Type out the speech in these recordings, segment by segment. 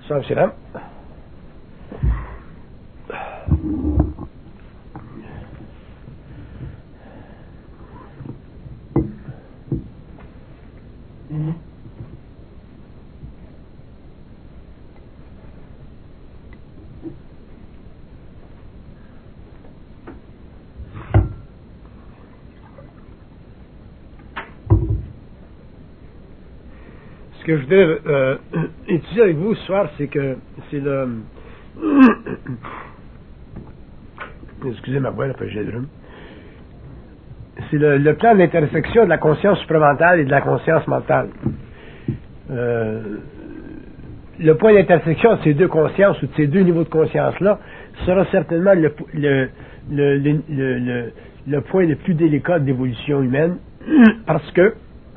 Salam salam. Ce que je voudrais étudier avec vous ce soir, c'est le excusez ma voix, là, parce que j'ai le rhume. C'est le plan d'intersection de la conscience supramentale et de la conscience mentale. Le point d'intersection de ces deux consciences ou de ces deux niveaux de conscience-là sera certainement le point le plus délicat de l'évolution humaine, parce que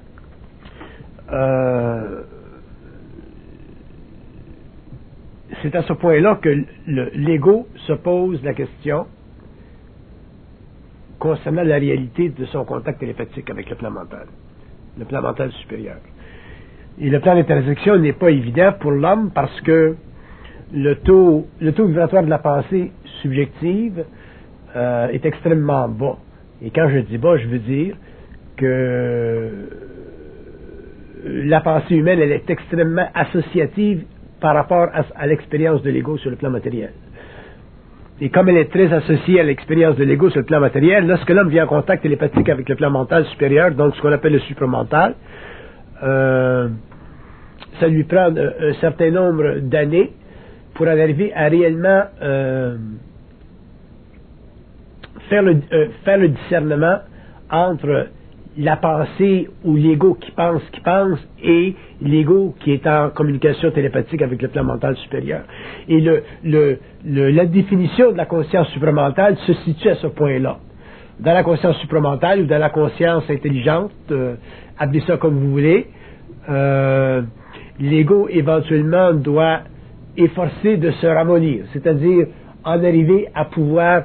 c'est à ce point-là que l'ego se pose la question concernant la réalité de son contact télépathique avec le plan mental supérieur. Et le plan d'intersection n'est pas évident pour l'homme parce que le taux vibratoire de la pensée subjective est extrêmement bas. Et quand je dis bas, je veux dire que la pensée humaine, elle est extrêmement associative par rapport à l'expérience de l'ego sur le plan matériel. Et comme elle est très associée à l'expérience de l'ego sur le plan matériel, lorsque l'homme vient en contact télépathique avec le plan mental supérieur, donc ce qu'on appelle le supramental, ça lui prend un certain nombre d'années pour en arriver à réellement faire le discernement entre la pensée ou l'ego qui pense et l'ego qui est en communication télépathique avec le plan mental supérieur. Et la définition de la conscience supramentale se situe à ce point-là. Dans la conscience supramentale ou dans la conscience intelligente, appelez ça comme vous voulez, l'ego éventuellement doit efforcer de se ramollir, c'est-à-dire en arriver à pouvoir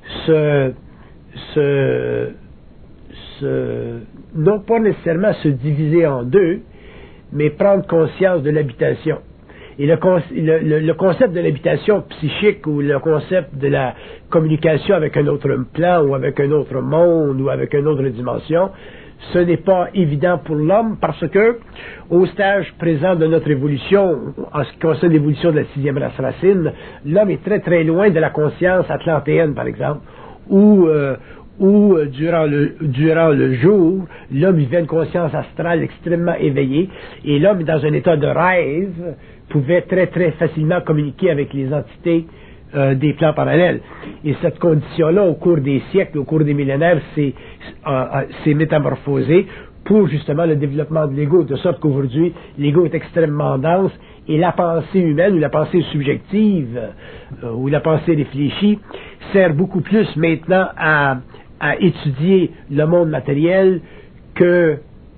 non pas nécessairement se diviser en deux, mais prendre conscience de l'habitation. Et le concept de l'habitation psychique ou le concept de la communication avec un autre plan ou avec un autre monde ou avec une autre dimension, ce n'est pas évident pour l'homme parce que au stage présent de notre évolution, en ce qui concerne l'évolution de la 6e race racine, l'homme est très très loin de la conscience atlantéenne par exemple, où durant le jour, l'homme vivait une conscience astrale extrêmement éveillée et l'homme dans un état de rêve pouvait très très facilement communiquer avec les entités des plans parallèles. Et cette condition-là, au cours des siècles, au cours des millénaires, s'est métamorphosée pour justement le développement de l'ego, de sorte qu'aujourd'hui, l'ego est extrêmement dense et la pensée humaine ou la pensée subjective ou la pensée réfléchie sert beaucoup plus maintenant à étudier le monde matériel qu'à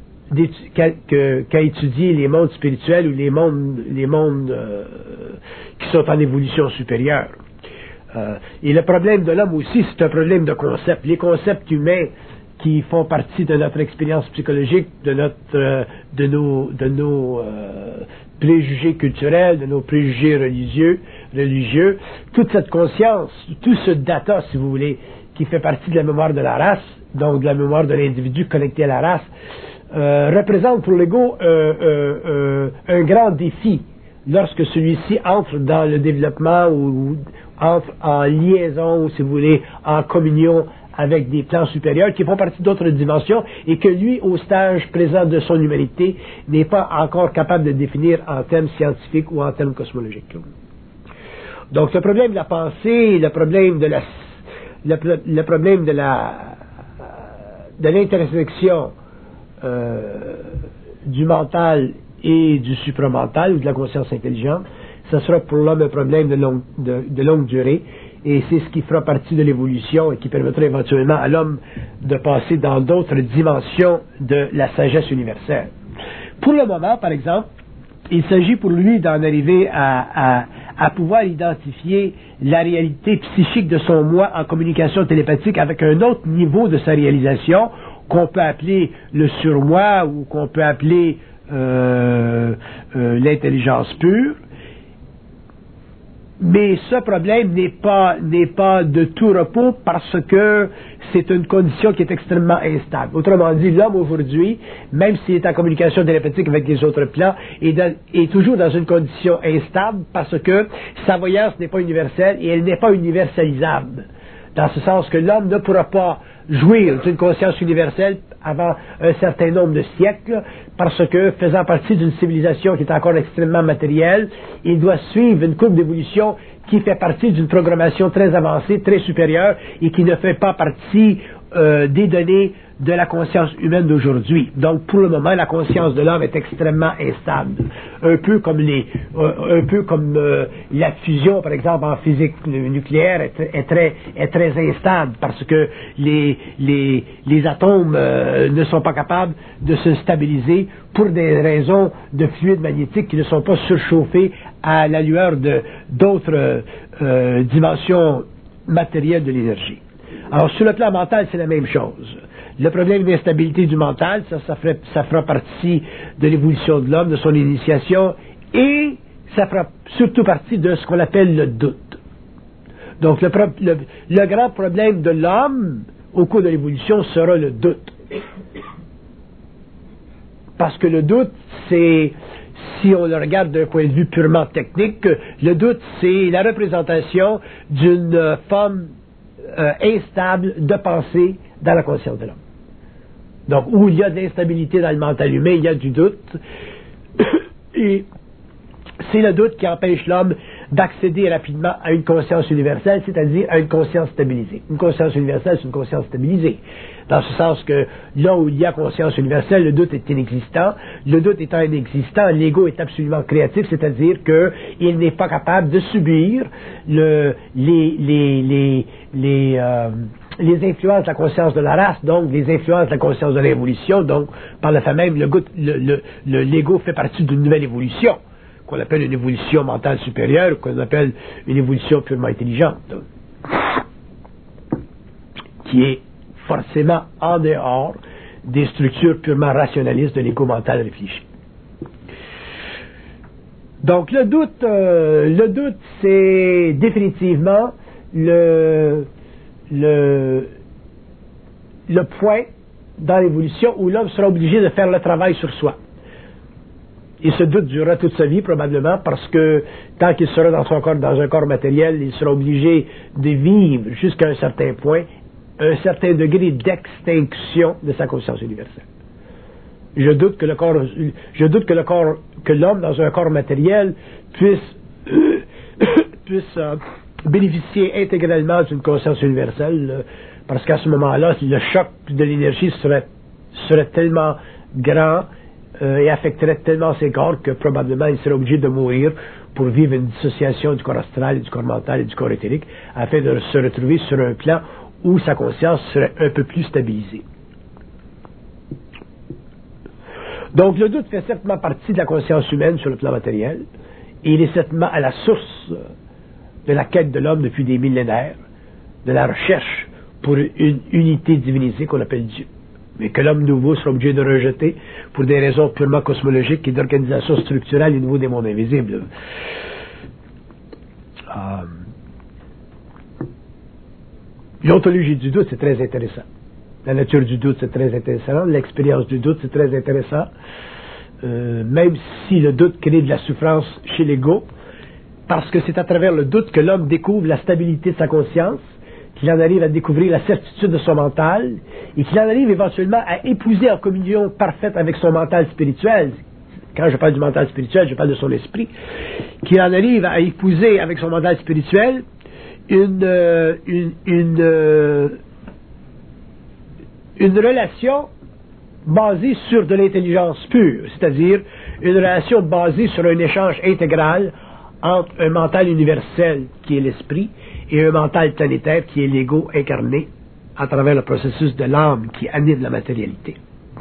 étudier les mondes spirituels ou les mondes qui sont en évolution supérieure. Et le problème de l'homme aussi, c'est un problème de concept. Les concepts humains qui font partie de notre expérience psychologique, de nos préjugés culturels, de nos préjugés religieux, toute cette conscience, tout ce data, si vous voulez, qui fait partie de la mémoire de la race, donc de la mémoire de l'individu connecté à la race, représente pour l'ego un grand défi lorsque celui-ci entre dans le développement ou entre en liaison, si vous voulez, en communion avec des plans supérieurs qui font partie d'autres dimensions et que lui, au stage présent de son humanité, n'est pas encore capable de définir en termes scientifiques ou en termes cosmologiques. Donc, ce problème de la pensée, le problème de l'intersection du mental et du supramental ou de la conscience intelligente, ça sera pour l'homme un problème de longue durée et c'est ce qui fera partie de l'évolution et qui permettra éventuellement à l'homme de passer dans d'autres dimensions de la sagesse universelle. Pour le moment, par exemple, il s'agit pour lui d'en arriver à pouvoir identifier la réalité psychique de son moi en communication télépathique avec un autre niveau de sa réalisation qu'on peut appeler le surmoi ou qu'on peut appeler l'intelligence pure. Mais ce problème n'est pas de tout repos parce que c'est une condition qui est extrêmement instable. Autrement dit, l'homme aujourd'hui, même s'il est en communication télépathique avec les autres plans, est toujours dans une condition instable parce que sa voyance n'est pas universelle et elle n'est pas universalisable. Dans ce sens que l'homme ne pourra pas jouir d'une conscience universelle avant un certain nombre de siècles, parce que, faisant partie d'une civilisation qui est encore extrêmement matérielle, il doit suivre une courbe d'évolution qui fait partie d'une programmation très avancée, très supérieure, et qui ne fait pas partie des données de la conscience humaine d'aujourd'hui. Donc, pour le moment, la conscience de l'homme est extrêmement instable. Un peu comme la fusion, par exemple, en physique nucléaire est très instable parce que les atomes ne sont pas capables de se stabiliser pour des raisons de fluide magnétique qui ne sont pas surchauffés à la lueur d'autres dimensions matérielles de l'énergie. Alors, sur le plan mental, c'est la même chose. Le problème d'instabilité du mental, ça fera partie de l'évolution de l'homme, de son initiation, et ça fera surtout partie de ce qu'on appelle le doute. Donc, le grand problème de l'homme, au cours de l'évolution, sera le doute. Parce que le doute, c'est, si on le regarde d'un point de vue purement technique, le doute, c'est la représentation d'une forme instable de pensée dans la conscience de l'homme. Donc, où il y a de l'instabilité dans le mental humain, il y a du doute. Et c'est le doute qui empêche l'homme d'accéder rapidement à une conscience universelle, c'est-à-dire à une conscience stabilisée. Une conscience universelle, c'est une conscience stabilisée. Dans ce sens que là où il y a conscience universelle, le doute est inexistant. Le doute étant inexistant, l'ego est absolument créatif, c'est-à-dire qu'il n'est pas capable de subir les influences de la conscience de la race, donc les influences de la conscience de l'évolution, donc par le fait même, l'ego fait partie d'une nouvelle évolution, qu'on appelle une évolution mentale supérieure, ou qu'on appelle une évolution purement intelligente, qui est forcément en dehors des structures purement rationalistes de l'ego mental réfléchi. Donc le doute, c'est définitivement le point dans l'évolution où l'homme sera obligé de faire le travail sur soi. Et ce doute durera toute sa vie probablement parce que tant qu'il sera dans un corps matériel, il sera obligé de vivre jusqu'à un certain point un certain degré d'extinction de sa conscience universelle. Je doute que l'homme dans un corps matériel puisse bénéficier intégralement d'une conscience universelle, parce qu'à ce moment-là, le choc de l'énergie serait tellement grand et affecterait tellement ses corps que probablement il serait obligé de mourir pour vivre une dissociation du corps astral, du corps mental et du corps éthérique, afin de se retrouver sur un plan où sa conscience serait un peu plus stabilisée. Donc le doute fait certainement partie de la conscience humaine sur le plan matériel, et il est certainement à la source de la quête de l'homme depuis des millénaires, de la recherche pour une unité divinisée qu'on appelle Dieu, mais que l'homme nouveau sera obligé de rejeter pour des raisons purement cosmologiques et d'organisation structurelle au niveau des mondes invisibles. L'ontologie du doute, c'est très intéressant. La nature du doute, c'est très intéressant. L'expérience du doute, c'est très intéressant. Même si le doute crée de la souffrance chez l'ego, parce que c'est à travers le doute que l'homme découvre la stabilité de sa conscience, qu'il en arrive à découvrir la certitude de son mental, et qu'il en arrive éventuellement à épouser en communion parfaite avec son mental spirituel. Quand je parle du mental spirituel, je parle de son esprit. Qu'il en arrive à épouser avec son mental spirituel une relation basée sur de l'intelligence pure, c'est-à-dire une relation basée sur un échange intégral entre un mental universel qui est l'esprit et un mental planétaire qui est l'ego incarné à travers le processus de l'âme qui anime la matérialité.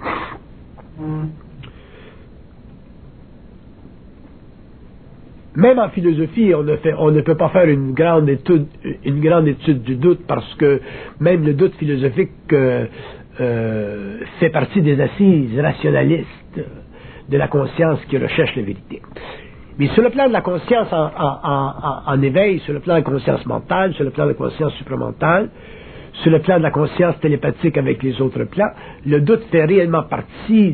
Même en philosophie, on ne peut pas faire une grande étude du doute parce que même le doute philosophique fait partie des assises rationalistes de la conscience qui recherche la vérité. Mais sur le plan de la conscience en éveil, sur le plan de la conscience mentale, sur le plan de la conscience supramentale, sur le plan de la conscience télépathique avec les autres plans, le doute fait réellement partie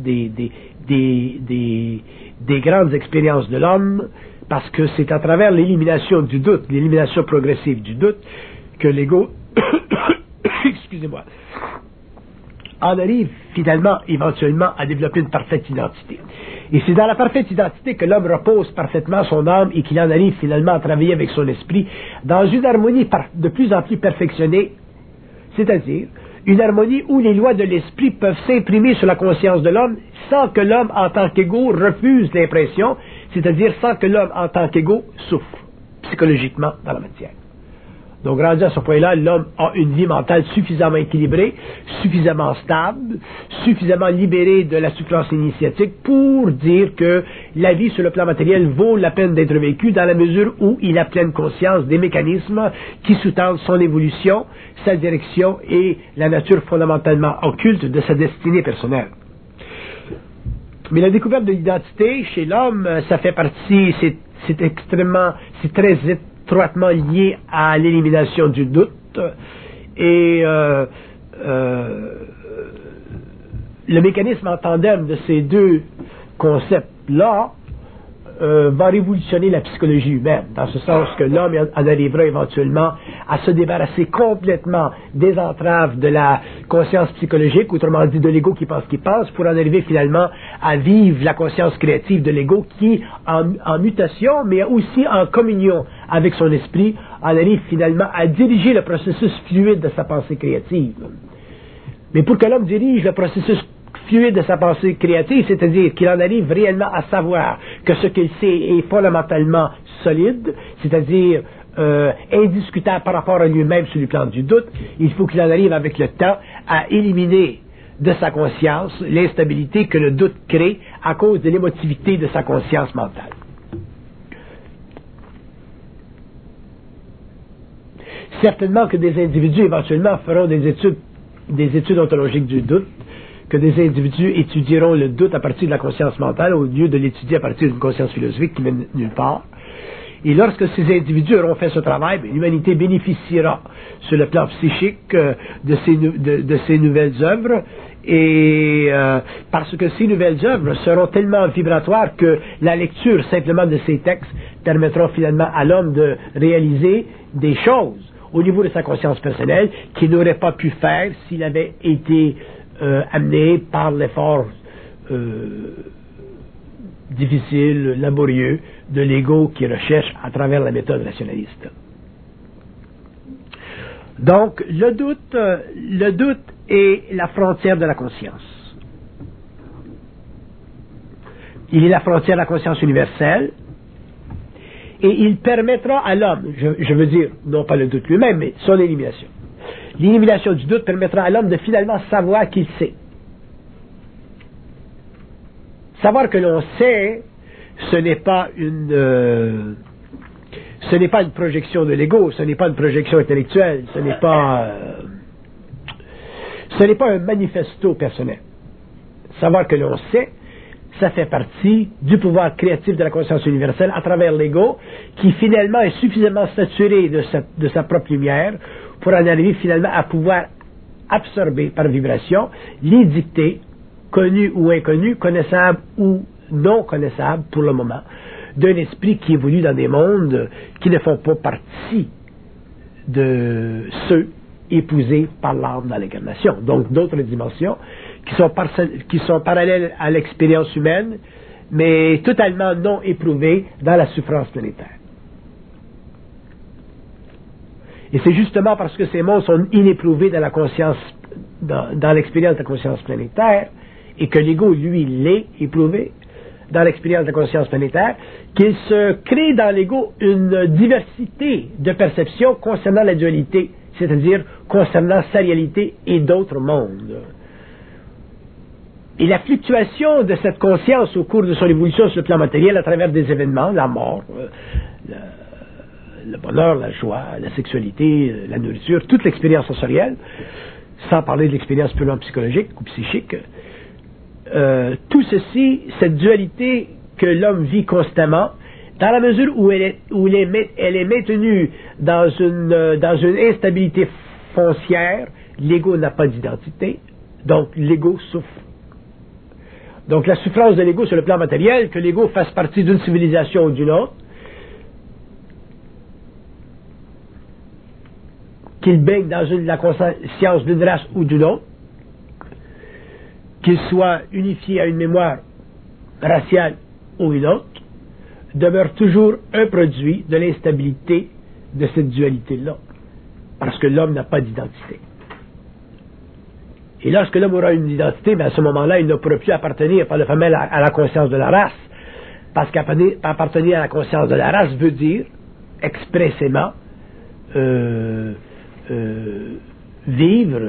des grandes expériences de l'homme, parce que c'est à travers l'élimination du doute, l'élimination progressive du doute, que l'ego, excusez-moi, en arrive finalement, éventuellement, à développer une parfaite identité. Et c'est dans la parfaite identité que l'homme repose parfaitement son âme et qu'il en arrive finalement à travailler avec son esprit dans une harmonie de plus en plus perfectionnée, c'est-à-dire une harmonie où les lois de l'esprit peuvent s'imprimer sur la conscience de l'homme sans que l'homme en tant qu'ego refuse l'impression, c'est-à-dire sans que l'homme en tant qu'ego souffre psychologiquement dans la matière. Donc, rendu à ce point-là, l'homme a une vie mentale suffisamment équilibrée, suffisamment stable, suffisamment libérée de la souffrance initiatique pour dire que la vie sur le plan matériel vaut la peine d'être vécue dans la mesure où il a pleine conscience des mécanismes qui sous-tendent son évolution, sa direction et la nature fondamentalement occulte de sa destinée personnelle. Mais la découverte de l'identité chez l'homme, ça fait partie, c'est très étroitement lié à l'élimination du doute et le mécanisme en tandem de ces deux concepts-là va révolutionner la psychologie humaine, dans ce sens que l'homme en arrivera éventuellement à se débarrasser complètement des entraves de la conscience psychologique, autrement dit de l'ego qui pense, pour en arriver finalement à vivre la conscience créative de l'ego qui, en mutation, mais aussi en communion avec son esprit, en arrive finalement à diriger le processus fluide de sa pensée créative. Mais pour que l'homme dirige le processus fluide de sa pensée créative, c'est-à-dire qu'il en arrive réellement à savoir que ce qu'il sait est fondamentalement solide, c'est-à-dire indiscutable par rapport à lui-même sur le plan du doute, il faut qu'il en arrive avec le temps à éliminer de sa conscience l'instabilité que le doute crée à cause de l'émotivité de sa conscience mentale. Certainement que des individus éventuellement feront des études ontologiques du doute, que des individus étudieront le doute à partir de la conscience mentale au lieu de l'étudier à partir d'une conscience philosophique qui mène nulle part. Et lorsque ces individus auront fait ce travail, l'humanité bénéficiera sur le plan psychique de ces nouvelles œuvres, et parce que ces nouvelles œuvres seront tellement vibratoires que la lecture simplement de ces textes permettra finalement à l'homme de réaliser des choses au niveau de sa conscience personnelle qu'il n'aurait pas pu faire s'il avait été amené par l'effort difficile, laborieux de l'ego qui recherche à travers la méthode rationaliste. Donc, le doute est la frontière de la conscience. Il est la frontière de la conscience universelle et il permettra à l'homme, je veux dire, non pas le doute lui-même, mais son élimination. L'élimination du doute permettra à l'homme de finalement savoir qu'il sait. Savoir que l'on sait, ce n'est pas une projection de l'ego, ce n'est pas une projection intellectuelle, ce n'est pas un manifesto personnel. Savoir que l'on sait, ça fait partie du pouvoir créatif de la conscience universelle à travers l'ego, qui finalement est suffisamment saturé de sa propre lumière pour en arriver finalement à pouvoir absorber par vibration les dictées, connues ou inconnues, connaissables ou non connaissables pour le moment, d'un esprit qui évolue dans des mondes qui ne font pas partie de ceux épousés par l'âme dans l'incarnation. Donc d'autres dimensions qui sont parallèles à l'expérience humaine, mais totalement non éprouvées dans la souffrance planétaire. Et c'est justement parce que ces mondes sont inéprouvés dans la conscience, dans l'expérience de la conscience planétaire, et que l'ego, lui, l'est éprouvé dans l'expérience de la conscience planétaire, qu'il se crée dans l'ego une diversité de perceptions concernant la dualité, c'est-à-dire concernant sa réalité et d'autres mondes. Et la fluctuation de cette conscience au cours de son évolution sur le plan matériel à travers des événements, la mort, le bonheur, la joie, la sexualité, la nourriture, toute l'expérience sensorielle, sans parler de l'expérience purement psychologique ou psychique, tout ceci, cette dualité que l'homme vit constamment, dans la mesure où elle est maintenue dans une instabilité foncière, l'ego n'a pas d'identité, donc l'ego souffre. Donc la souffrance de l'ego sur le plan matériel, que l'ego fasse partie d'une civilisation ou d'une autre, qu'il baigne dans la conscience d'une race ou d'une autre, qu'il soit unifié à une mémoire raciale ou une autre, demeure toujours un produit de l'instabilité de cette dualité-là. Parce que l'homme n'a pas d'identité. Et lorsque l'homme aura une identité, à ce moment-là, il ne pourra plus appartenir par le fameux à la conscience de la race. Parce qu'appartenir à la conscience de la race veut dire expressément vivre,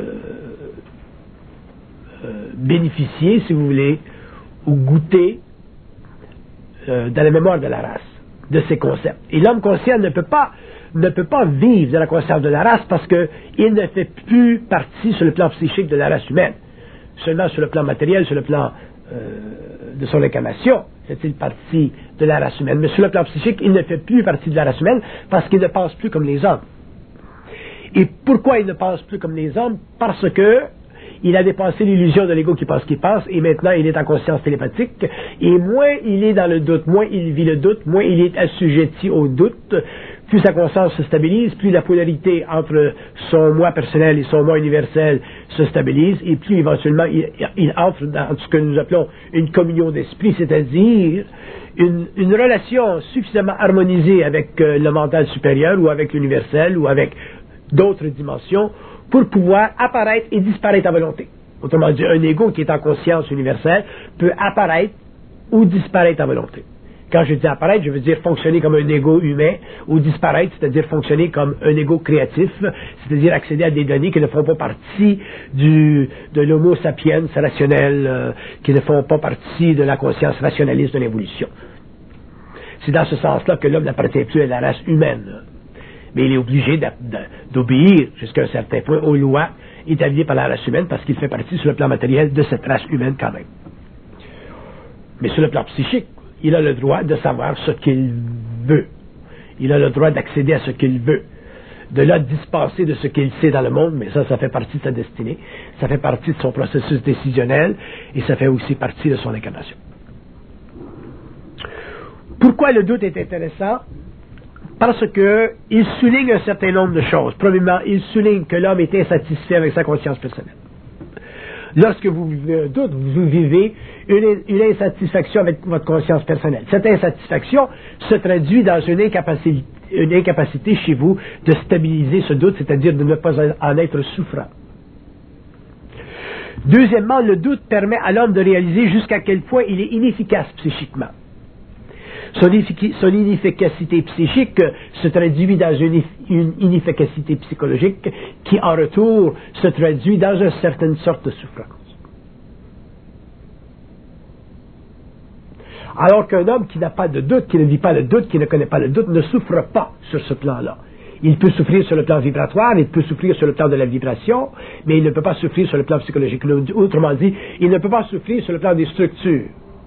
bénéficier, si vous voulez, ou goûter dans la mémoire de la race, de ces concepts. Et l'homme conscient ne peut pas vivre de la conscience de la race parce qu'il ne fait plus partie sur le plan psychique de la race humaine. Seulement sur le plan matériel, sur le plan de son incarnation, fait-il partie de la race humaine. Mais sur le plan psychique, il ne fait plus partie de la race humaine parce qu'il ne pense plus comme les hommes. Et pourquoi il ne pense plus comme les hommes? Parce que il a dépassé l'illusion de l'ego qui pense qu'il pense, et maintenant il est en conscience télépathique, et moins il est dans le doute, moins il vit le doute, moins il est assujetti au doute, plus sa conscience se stabilise, plus la polarité entre son moi personnel et son moi universel se stabilise, et plus éventuellement il entre dans ce que nous appelons une communion d'esprit, c'est-à-dire une relation suffisamment harmonisée avec le mental supérieur, ou avec l'universel, ou avec d'autres dimensions, pour pouvoir apparaître et disparaître à volonté. Autrement dit, un ego qui est en conscience universelle peut apparaître ou disparaître à volonté. Quand je dis apparaître, je veux dire fonctionner comme un ego humain, ou disparaître, c'est-à-dire fonctionner comme un ego créatif, c'est-à-dire accéder à des données qui ne font pas partie de l'homo sapiens rationnel, qui ne font pas partie de la conscience rationaliste de l'évolution. C'est dans ce sens-là que l'homme n'appartient plus à la race humaine. Mais il est obligé d'obéir jusqu'à un certain point aux lois établies par la race humaine, parce qu'il fait partie sur le plan matériel de cette race humaine quand même. Mais sur le plan psychique, il a le droit de savoir ce qu'il veut. Il a le droit d'accéder à ce qu'il veut. De là dispenser de ce qu'il sait dans le monde, mais ça fait partie de sa destinée. Ça fait partie de son processus décisionnel, et ça fait aussi partie de son incarnation. Pourquoi le doute est intéressant? Parce qu'il souligne un certain nombre de choses. Premièrement, il souligne que l'homme est insatisfait avec sa conscience personnelle. Lorsque vous vivez un doute, vous vivez une insatisfaction avec votre conscience personnelle. Cette insatisfaction se traduit dans une incapacité chez vous de stabiliser ce doute, c'est-à-dire de ne pas en être souffrant. Deuxièmement, le doute permet à l'homme de réaliser jusqu'à quel point il est inefficace psychiquement. Son inefficacité psychique se traduit dans une inefficacité psychologique qui, en retour, se traduit dans une certaine sorte de souffrance. Alors qu'un homme qui n'a pas de doute, qui ne vit pas le doute, qui ne connaît pas le doute, ne souffre pas sur ce plan-là. Il peut souffrir sur le plan vibratoire, il peut souffrir sur le plan de la vibration, mais il ne peut pas souffrir sur le plan psychologique. Autrement dit, il ne peut pas souffrir sur le plan des structures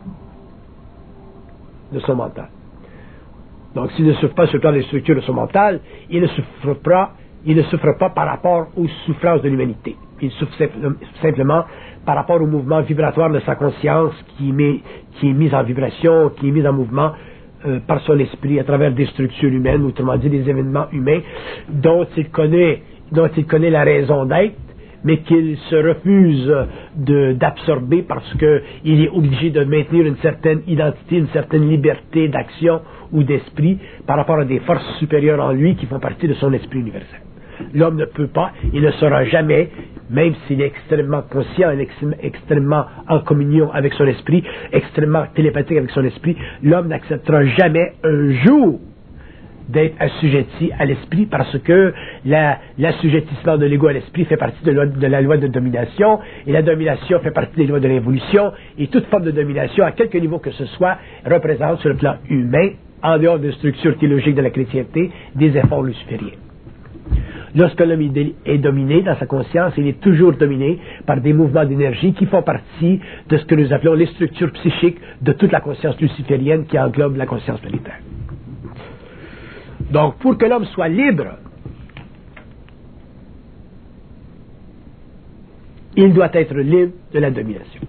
de son mental. Donc, s'il ne souffre pas sur le plan des structures de son mental, il ne souffre pas par rapport aux souffrances de l'humanité. Il souffre simplement par rapport au mouvement vibratoire de sa conscience qui est mise en vibration, qui est mise en mouvement par son esprit à travers des structures humaines, autrement dit des événements humains dont il connaît la raison d'être, mais qu'il se refuse d'absorber parce qu'il est obligé de maintenir une certaine identité, une certaine liberté d'action ou d'esprit par rapport à des forces supérieures en lui qui font partie de son esprit universel. L'homme ne peut pas, il ne sera jamais, même s'il est extrêmement conscient, extrêmement en communion avec son esprit, extrêmement télépathique avec son esprit, l'homme n'acceptera jamais un jour d'être assujetti à l'esprit, parce que l'assujettissement de l'ego à l'esprit fait partie de la loi de domination, et la domination fait partie des lois de l'évolution, et toute forme de domination, à quelque niveau que ce soit, représente sur le plan humain, en dehors de structures théologiques de la chrétienté, des efforts lucifériens. Lorsque l'homme est dominé dans sa conscience, il est toujours dominé par des mouvements d'énergie qui font partie de ce que nous appelons les structures psychiques de toute la conscience luciférienne qui englobe la conscience planétaire. Donc, pour que l'homme soit libre, il doit être libre de la domination.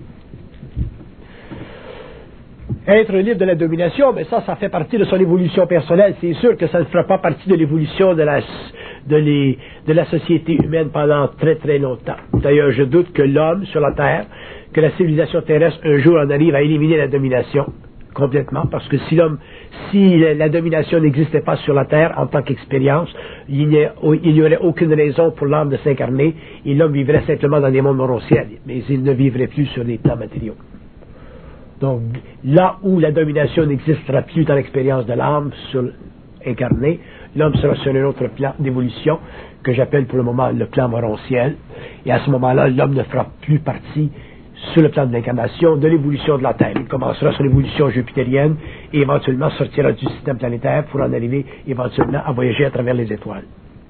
Être libre de la domination, mais ça fait partie de son évolution personnelle. C'est sûr que ça ne fera pas partie de l'évolution de la société humaine pendant très très longtemps. D'ailleurs, je doute que l'homme sur la Terre, que la civilisation terrestre un jour en arrive à éliminer la domination complètement, parce que si la domination n'existait pas sur la Terre en tant qu'expérience, il n'y aurait aucune raison pour l'homme de s'incarner, et l'homme vivrait simplement dans des mondes morontiels, mais il ne vivrait plus sur des plans matériaux. Donc, là où la domination n'existera plus dans l'expérience de l'âme incarnée, l'homme sera sur un autre plan d'évolution que j'appelle pour le moment le plan morontiel, et à ce moment-là, l'homme ne fera plus partie sur le plan de l'incarnation, de l'évolution de la Terre. Il commencera son évolution jupitérienne et éventuellement sortira du système planétaire pour en arriver éventuellement à voyager à travers les étoiles.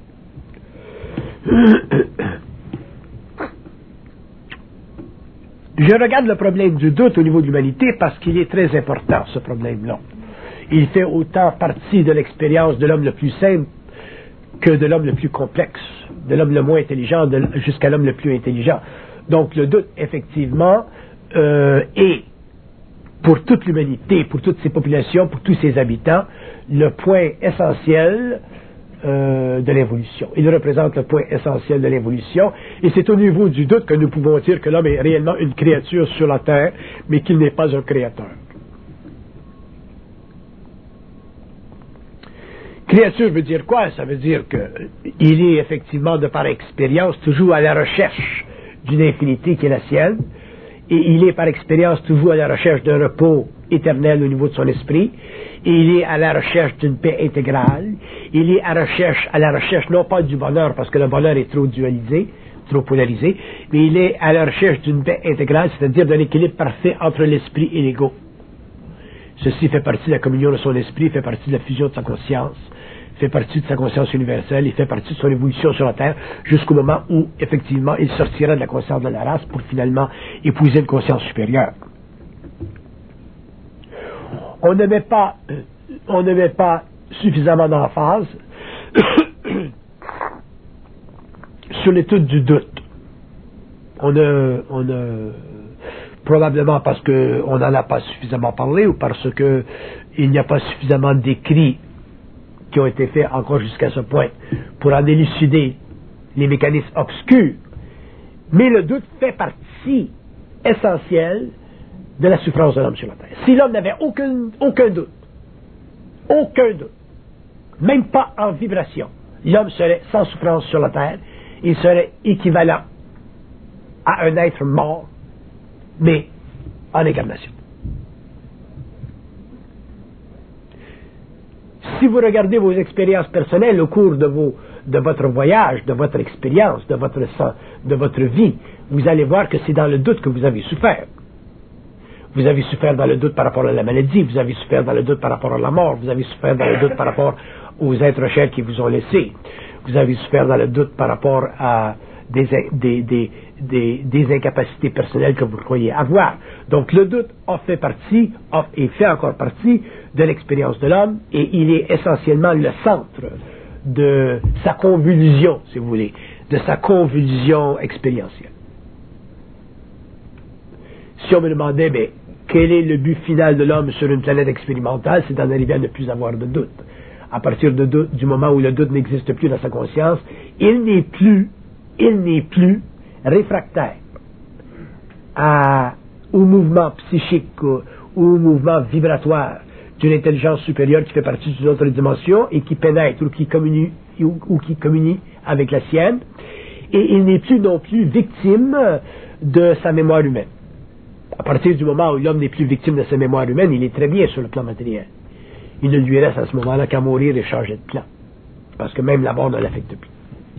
Je regarde le problème du doute au niveau de l'humanité parce qu'il est très important, ce problème-là. Il fait autant partie de l'expérience de l'homme le plus simple que de l'homme le plus complexe, de l'homme le moins intelligent jusqu'à l'homme le plus intelligent. Donc le doute, effectivement, est, pour toute l'humanité, pour toutes ses populations, pour tous ses habitants, le point essentiel de l'évolution. Il représente le point essentiel de l'évolution, et c'est au niveau du doute que nous pouvons dire que l'homme est réellement une créature sur la Terre, mais qu'il n'est pas un créateur. Créature veut dire quoi? Ça veut dire qu'il est effectivement, de par expérience, toujours à la recherche d'une infinité qui est la sienne, et il est par expérience toujours à la recherche d'un repos éternel au niveau de son esprit, et il est à la recherche d'une paix intégrale, il est à la recherche non pas du bonheur, parce que le bonheur est trop dualisé, trop polarisé, mais il est à la recherche d'une paix intégrale, c'est-à-dire d'un équilibre parfait entre l'esprit et l'ego. Ceci fait partie de la communion de son esprit, fait partie de la fusion de sa conscience, fait partie de sa conscience universelle, il fait partie de son évolution sur la Terre, jusqu'au moment où, effectivement, il sortira de la conscience de la race pour finalement épouser une conscience supérieure. On ne met pas suffisamment d'emphase sur l'étude du doute. Probablement parce qu'on n'en a pas suffisamment parlé ou parce qu'il n'y a pas suffisamment d'écrits qui ont été faits encore jusqu'à ce point pour en élucider les mécanismes obscurs. Mais le doute fait partie essentielle de la souffrance de l'homme sur la Terre. Si l'homme n'avait aucun doute, même pas en vibration, l'homme serait sans souffrance sur la Terre, il serait équivalent à un être mort, mais en incarnation. Si vous regardez vos expériences personnelles au cours de votre voyage, de votre expérience, de votre vie, vous allez voir que c'est dans le doute que vous avez souffert. Vous avez souffert dans le doute par rapport à la maladie, vous avez souffert dans le doute par rapport à la mort, vous avez souffert dans le doute par rapport aux êtres chers qui vous ont laissés, vous avez souffert dans le doute par rapport à des incapacités personnelles que vous croyez avoir. Donc le doute fait encore partie de l'expérience de l'homme, et il est essentiellement le centre de sa convulsion, si vous voulez, de sa convulsion expérientielle. Si on me demandait, quel est le but final de l'homme sur une planète expérimentale, c'est d'en arriver à ne plus avoir de doute. À partir du moment où le doute n'existe plus dans sa conscience, il n'est plus réfractaire au mouvement psychique, au mouvement vibratoire d'une intelligence supérieure qui fait partie d'une autre dimension et qui pénètre ou qui communie avec la sienne, et il n'est plus non plus victime de sa mémoire humaine. À partir du moment où l'homme n'est plus victime de sa mémoire humaine, il est très bien sur le plan matériel. Il ne lui reste à ce moment-là qu'à mourir et changer de plan, parce que même la mort ne l'affecte plus.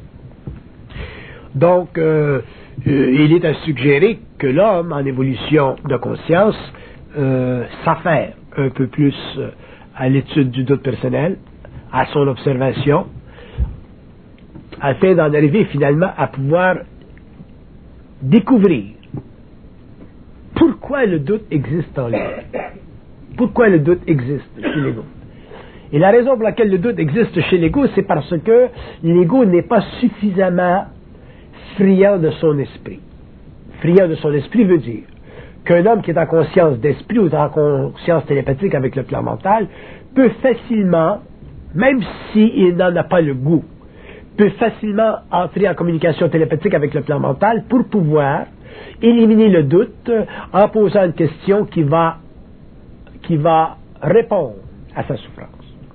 Donc, il est à suggérer que l'homme, en évolution de conscience, s'affaire un peu plus à l'étude du doute personnel, à son observation, afin d'en arriver finalement à pouvoir découvrir pourquoi le doute existe en lui. Pourquoi le doute existe chez l'ego. Et la raison pour laquelle le doute existe chez l'ego, c'est parce que l'ego n'est pas suffisamment friand de son esprit. Friand de son esprit veut dire qu'un homme qui est en conscience d'esprit ou en conscience télépathique avec le plan mental peut facilement, même s'il n'en a pas le goût, peut facilement entrer en communication télépathique avec le plan mental pour pouvoir éliminer le doute en posant une question qui va répondre à sa souffrance.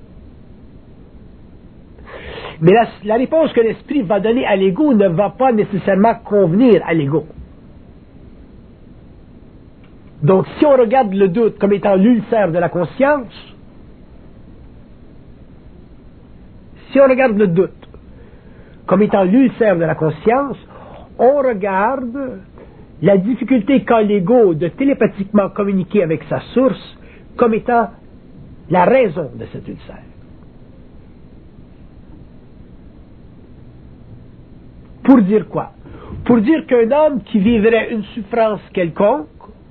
Mais la réponse que l'esprit va donner à l'ego ne va pas nécessairement convenir à l'ego. Donc, si on regarde le doute comme étant l'ulcère de la conscience, si on regarde le doute comme étant l'ulcère de la conscience, on regarde la difficulté qu'a l'ego de télépathiquement communiquer avec sa source comme étant la raison de cet ulcère. Pour dire quoi? Pour dire qu'un homme qui vivrait une souffrance quelconque,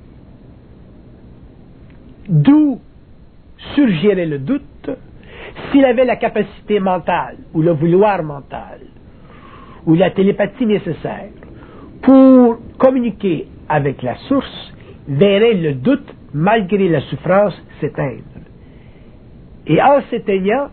d'où surgirait le doute, s'il avait la capacité mentale, ou le vouloir mental, ou la télépathie nécessaire pour communiquer avec la source, verrait le doute, malgré la souffrance, s'éteindre. Et en s'éteignant,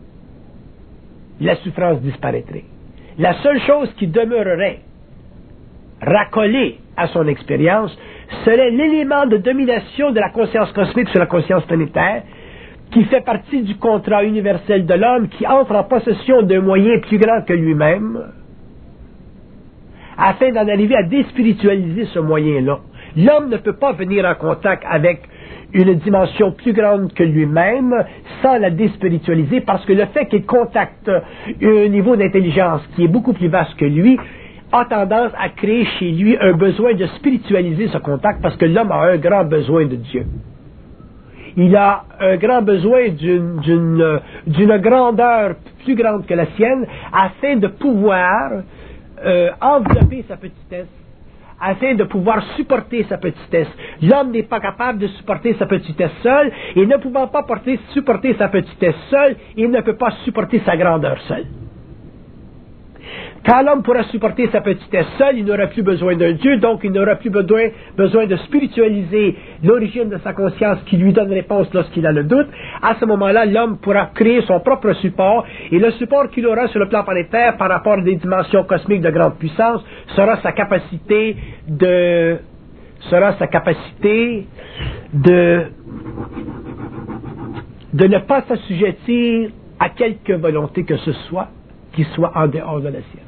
la souffrance disparaîtrait. La seule chose qui demeurerait racolée à son expérience serait l'élément de domination de la conscience cosmique sur la conscience planétaire, qui fait partie du contrat universel de l'homme, qui entre en possession d'un moyen plus grand que lui-même, afin d'en arriver à déspiritualiser ce moyen-là. L'homme ne peut pas venir en contact avec une dimension plus grande que lui-même sans la déspiritualiser, parce que le fait qu'il contacte un niveau d'intelligence qui est beaucoup plus vaste que lui a tendance à créer chez lui un besoin de spiritualiser ce contact, parce que l'homme a un grand besoin de Dieu. Il a un grand besoin d'une grandeur plus grande que la sienne, afin de pouvoir envelopper sa petitesse, afin de pouvoir supporter sa petitesse. L'homme n'est pas capable de supporter sa petitesse seul, et ne pouvant pas supporter sa petitesse seul, il ne peut pas supporter sa grandeur seul. Quand l'homme pourra supporter sa petitesse seule, il n'aura plus besoin d'un Dieu, donc il n'aura plus besoin de spiritualiser l'origine de sa conscience qui lui donne réponse lorsqu'il a le doute. À ce moment-là, l'homme pourra créer son propre support, et le support qu'il aura sur le plan planétaire par rapport à des dimensions cosmiques de grande puissance sera sa capacité de ne pas s'assujettir à quelque volonté que ce soit qui soit en dehors de la sienne.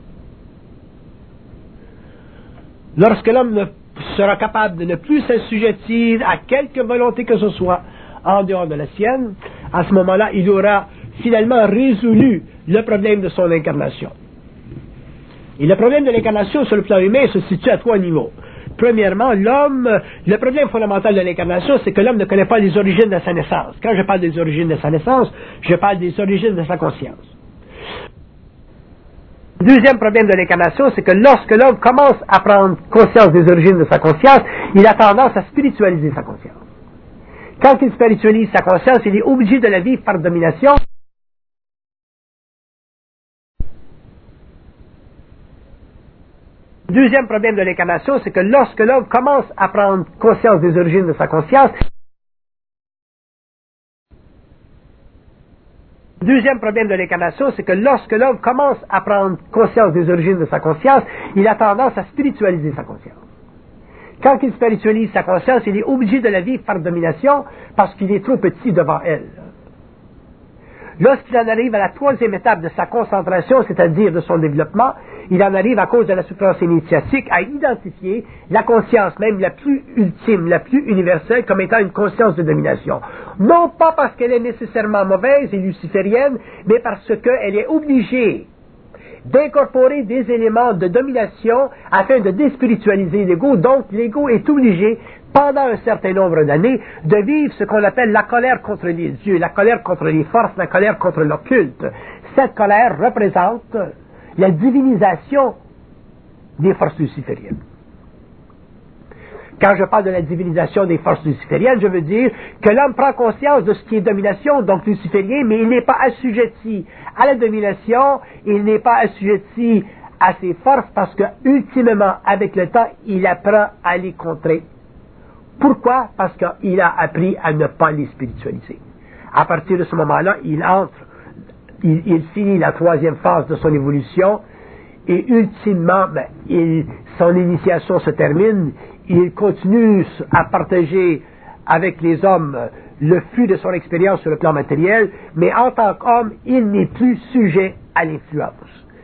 Lorsque l'homme sera capable de ne plus s'assujettir à quelque volonté que ce soit en dehors de la sienne, à ce moment-là, il aura finalement résolu le problème de son incarnation. Et le problème de l'incarnation sur le plan humain se situe à 3 niveaux. Premièrement, le problème fondamental de l'incarnation, c'est que l'homme ne connaît pas les origines de sa naissance. Quand je parle des origines de sa naissance, je parle des origines de sa conscience. Deuxième problème de l'incarnation, c'est que lorsque l'homme commence à prendre conscience des origines de sa conscience, il a tendance à spiritualiser sa conscience. Quand il spiritualise sa conscience, il est obligé de la vivre par domination. Deuxième problème de l'incarnation, c'est que lorsque l'homme commence à prendre conscience des origines de sa conscience, deuxième problème de l'incarnation, c'est que lorsque l'homme commence à prendre conscience des origines de sa conscience, il a tendance à spiritualiser sa conscience. Quand il spiritualise sa conscience, il est obligé de la vivre par domination parce qu'il est trop petit devant elle. Lorsqu'il en arrive à la 3e étape de sa concentration, c'est-à-dire de son développement, il en arrive à cause de la souffrance initiatique à identifier la conscience même la plus ultime, la plus universelle comme étant une conscience de domination. Non pas parce qu'elle est nécessairement mauvaise et luciférienne, mais parce qu'elle est obligée d'incorporer des éléments de domination afin de déspiritualiser l'ego. Donc l'ego est obligé, pendant un certain nombre d'années, de vivre ce qu'on appelle la colère contre les dieux, la colère contre les forces, la colère contre l'occulte. Cette colère représente la divinisation des forces lucifériennes. Quand je parle de la divinisation des forces lucifériennes, je veux dire que l'homme prend conscience de ce qui est domination, donc luciférien, mais il n'est pas assujetti à la domination, il n'est pas assujetti à ses forces, parce que, ultimement, avec le temps, il apprend à les contrer. Pourquoi? Parce qu'il a appris à ne pas les spiritualiser. À partir de ce moment-là, il finit la troisième phase de son évolution, et ultimement, son initiation se termine, il continue à partager avec les hommes le flux de son expérience sur le plan matériel, mais en tant qu'homme, il n'est plus sujet à l'influence.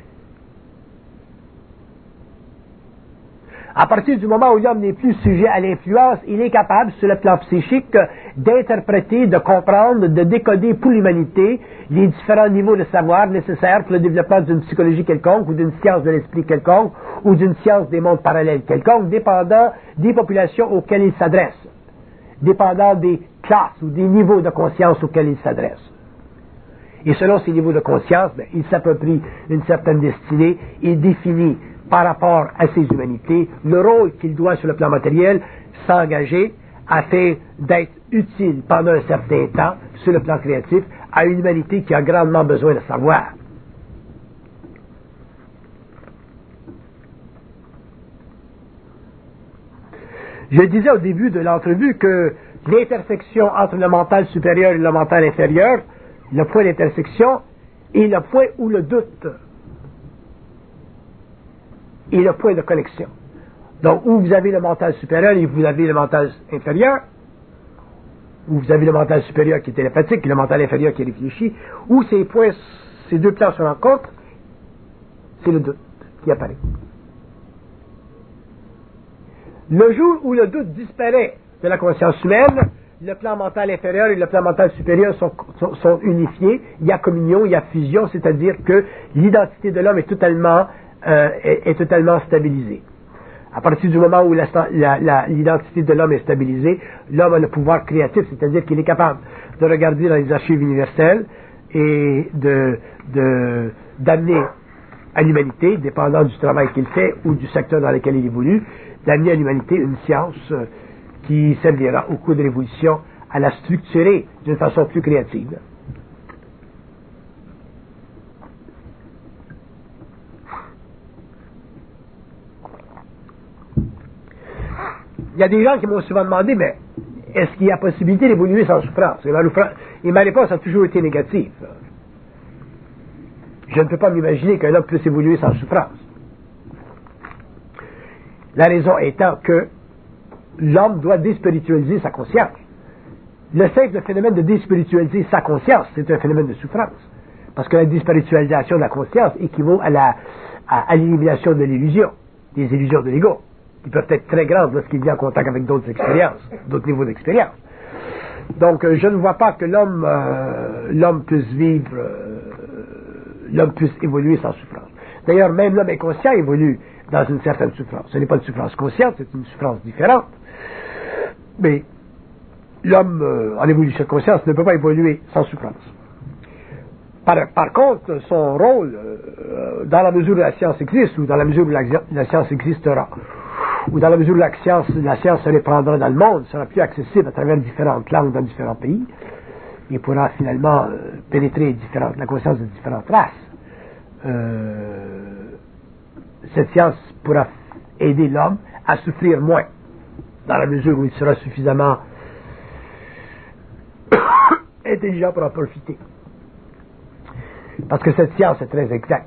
À partir du moment où l'homme n'est plus sujet à l'influence, il est capable, sur le plan psychique, d'interpréter, de comprendre, de décoder pour l'humanité les différents niveaux de savoir nécessaires pour le développement d'une psychologie quelconque, ou d'une science de l'esprit quelconque, ou d'une science des mondes parallèles quelconque, dépendant des populations auxquelles il s'adresse, dépendant des classes ou des niveaux de conscience auxquels il s'adresse. Et selon ces niveaux de conscience, il s'approprie une certaine destinée et définit par rapport à ces humanités le rôle qu'il doit sur le plan matériel s'engager afin d'être utile pendant un certain temps sur le plan créatif à une humanité qui a grandement besoin de savoir. Je disais au début de l'entrevue que l'intersection entre le mental supérieur et le mental inférieur, le point d'intersection est le point où le doute est le point de connexion. Donc, où vous avez le mental supérieur et vous avez le mental inférieur, où vous avez le mental supérieur qui est télépathique et le mental inférieur qui réfléchit, où ces deux plans se rencontrent, c'est le doute qui apparaît. Le jour où le doute disparaît de la conscience humaine, le plan mental inférieur et le plan mental supérieur sont unifiés, il y a communion, il y a fusion, c'est-à-dire que l'identité de l'homme est totalement stabilisée. À partir du moment où l'identité de l'homme est stabilisée, l'homme a le pouvoir créatif, c'est-à-dire qu'il est capable de regarder dans les archives universelles et d'amener à l'humanité, dépendant du travail qu'il fait ou du secteur dans lequel il évolue, d'amener à l'humanité une science qui servira au cours de l'évolution à la structurer d'une façon plus créative. Il y a des gens qui m'ont souvent demandé, mais est-ce qu'il y a possibilité d'évoluer sans souffrance? Et ma réponse a toujours été négative. Je ne peux pas m'imaginer qu'un homme puisse évoluer sans souffrance. La raison étant que l'homme doit déspiritualiser sa conscience. Le simple phénomène de déspiritualiser sa conscience, c'est un phénomène de souffrance. Parce que la déspiritualisation de la conscience équivaut à l'élimination de l'illusion, des illusions de l'ego, qui peuvent être très grandes lorsqu'il vient en contact avec d'autres expériences, d'autres niveaux d'expérience. Donc, je ne vois pas que l'homme puisse vivre, l'homme puisse évoluer sans souffrance. D'ailleurs, même l'homme inconscient évolue dans une certaine souffrance. Ce n'est pas une souffrance consciente, c'est une souffrance différente. Mais l'homme, en évolution de conscience, ne peut pas évoluer sans souffrance. Par contre, son rôle, dans la mesure où la science existe, ou dans la mesure où la science existera, ou dans la mesure où la science se répandra dans le monde, sera plus accessible à travers différentes langues dans différents pays, et pourra finalement pénétrer la conscience de différentes races. Cette science pourra aider l'homme à souffrir moins, dans la mesure où il sera suffisamment intelligent pour en profiter. Parce que cette science est très exacte.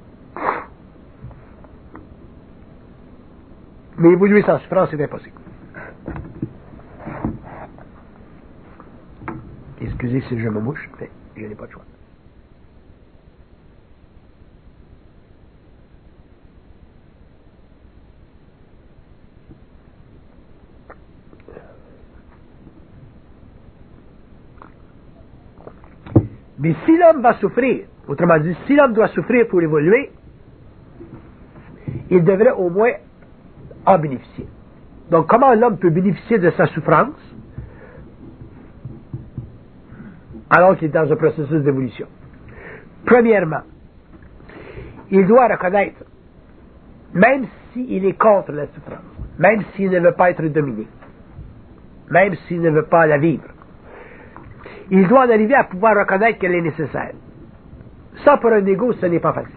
Mais évoluer sans souffrance, c'est impossible. Excusez si je me mouche, mais je n'ai pas de choix. Mais si l'homme va souffrir, autrement dit, si l'homme doit souffrir pour évoluer, il devrait au moins en bénéficier. Donc, comment l'homme peut bénéficier de sa souffrance alors qu'il est dans un processus d'évolution? Premièrement, il doit reconnaître, même s'il est contre la souffrance, même s'il ne veut pas être dominé, même s'il ne veut pas la vivre, il doit en arriver à pouvoir reconnaître qu'elle est nécessaire. Ça, pour un égo, ce n'est pas facile.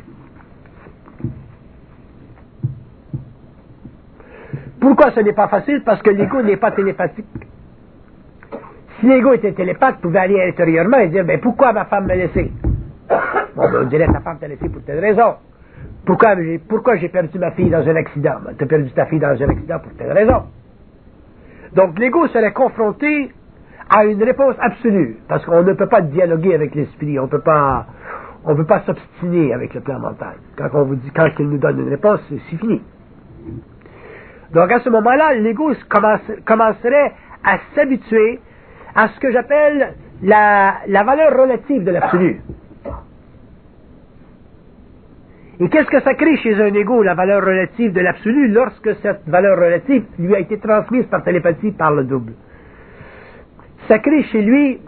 Pourquoi ce n'est pas facile? Parce que l'ego n'est pas télépathique. Si l'ego était télépathe, il pouvait aller intérieurement et dire, ben, pourquoi ma femme m'a laissé? Bon, ben, on dirait, ta femme t'a laissé pour telle raison. Pourquoi j'ai perdu ma fille dans un accident? Ben, tu as perdu ta fille dans un accident pour telle raison. Donc, l'ego serait confronté à une réponse absolue, parce qu'on ne peut pas dialoguer avec l'esprit, on ne peut pas s'obstiner avec le plan mental. Quand il nous donne une réponse, c'est fini. Donc, à ce moment-là, l'ego commencerait à s'habituer à ce que j'appelle la valeur relative de l'absolu. Et qu'est-ce que ça crée chez un ego, la valeur relative de l'absolu, lorsque cette valeur relative lui a été transmise par télépathie par le double? Ça crée chez lui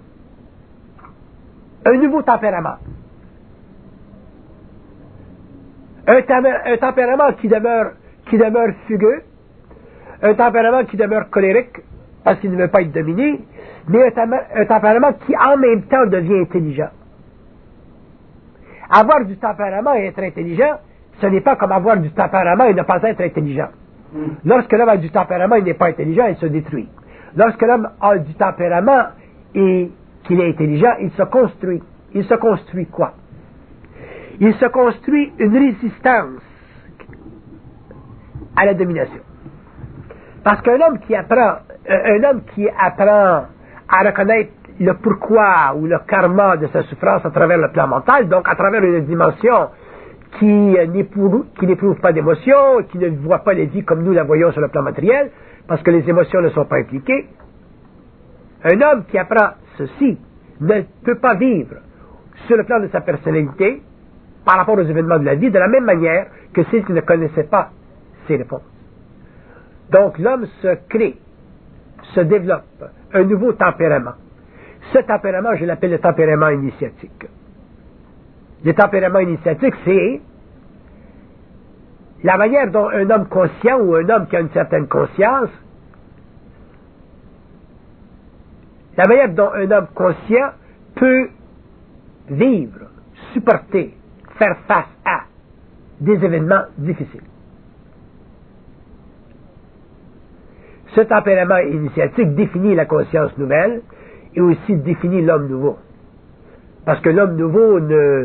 un nouveau tempérament. Un tempérament qui demeure fugueux, un tempérament qui demeure colérique, parce qu'il ne veut pas être dominé, mais un tempérament qui en même temps devient intelligent. Avoir du tempérament et être intelligent, ce n'est pas comme avoir du tempérament et ne pas être intelligent. Lorsque l'homme a du tempérament et n'est pas intelligent, il se détruit. Lorsque l'homme a du tempérament et qu'il est intelligent, il se construit. Il se construit quoi? Il se construit une résistance à la domination. Parce qu'un homme qui apprend à reconnaître le pourquoi ou le karma de sa souffrance à travers le plan mental, donc à travers une dimension qui n'éprouve pas d'émotion, qui ne voit pas les vies comme nous la voyons sur le plan matériel, parce que les émotions ne sont pas impliquées. Un homme qui apprend ceci ne peut pas vivre sur le plan de sa personnalité par rapport aux événements de la vie de la même manière que s'il ne connaissait pas ses réponses. Donc l'homme se crée, se développe un nouveau tempérament. Ce tempérament, je l'appelle le tempérament initiatique. Le tempérament initiatique, c'est la manière dont un homme conscient ou un homme qui a une certaine conscience, la manière dont un homme conscient peut vivre, supporter, faire face à des événements difficiles. Ce tempérament initiatique définit la conscience nouvelle et aussi définit l'homme nouveau. Parce que l'homme nouveau ne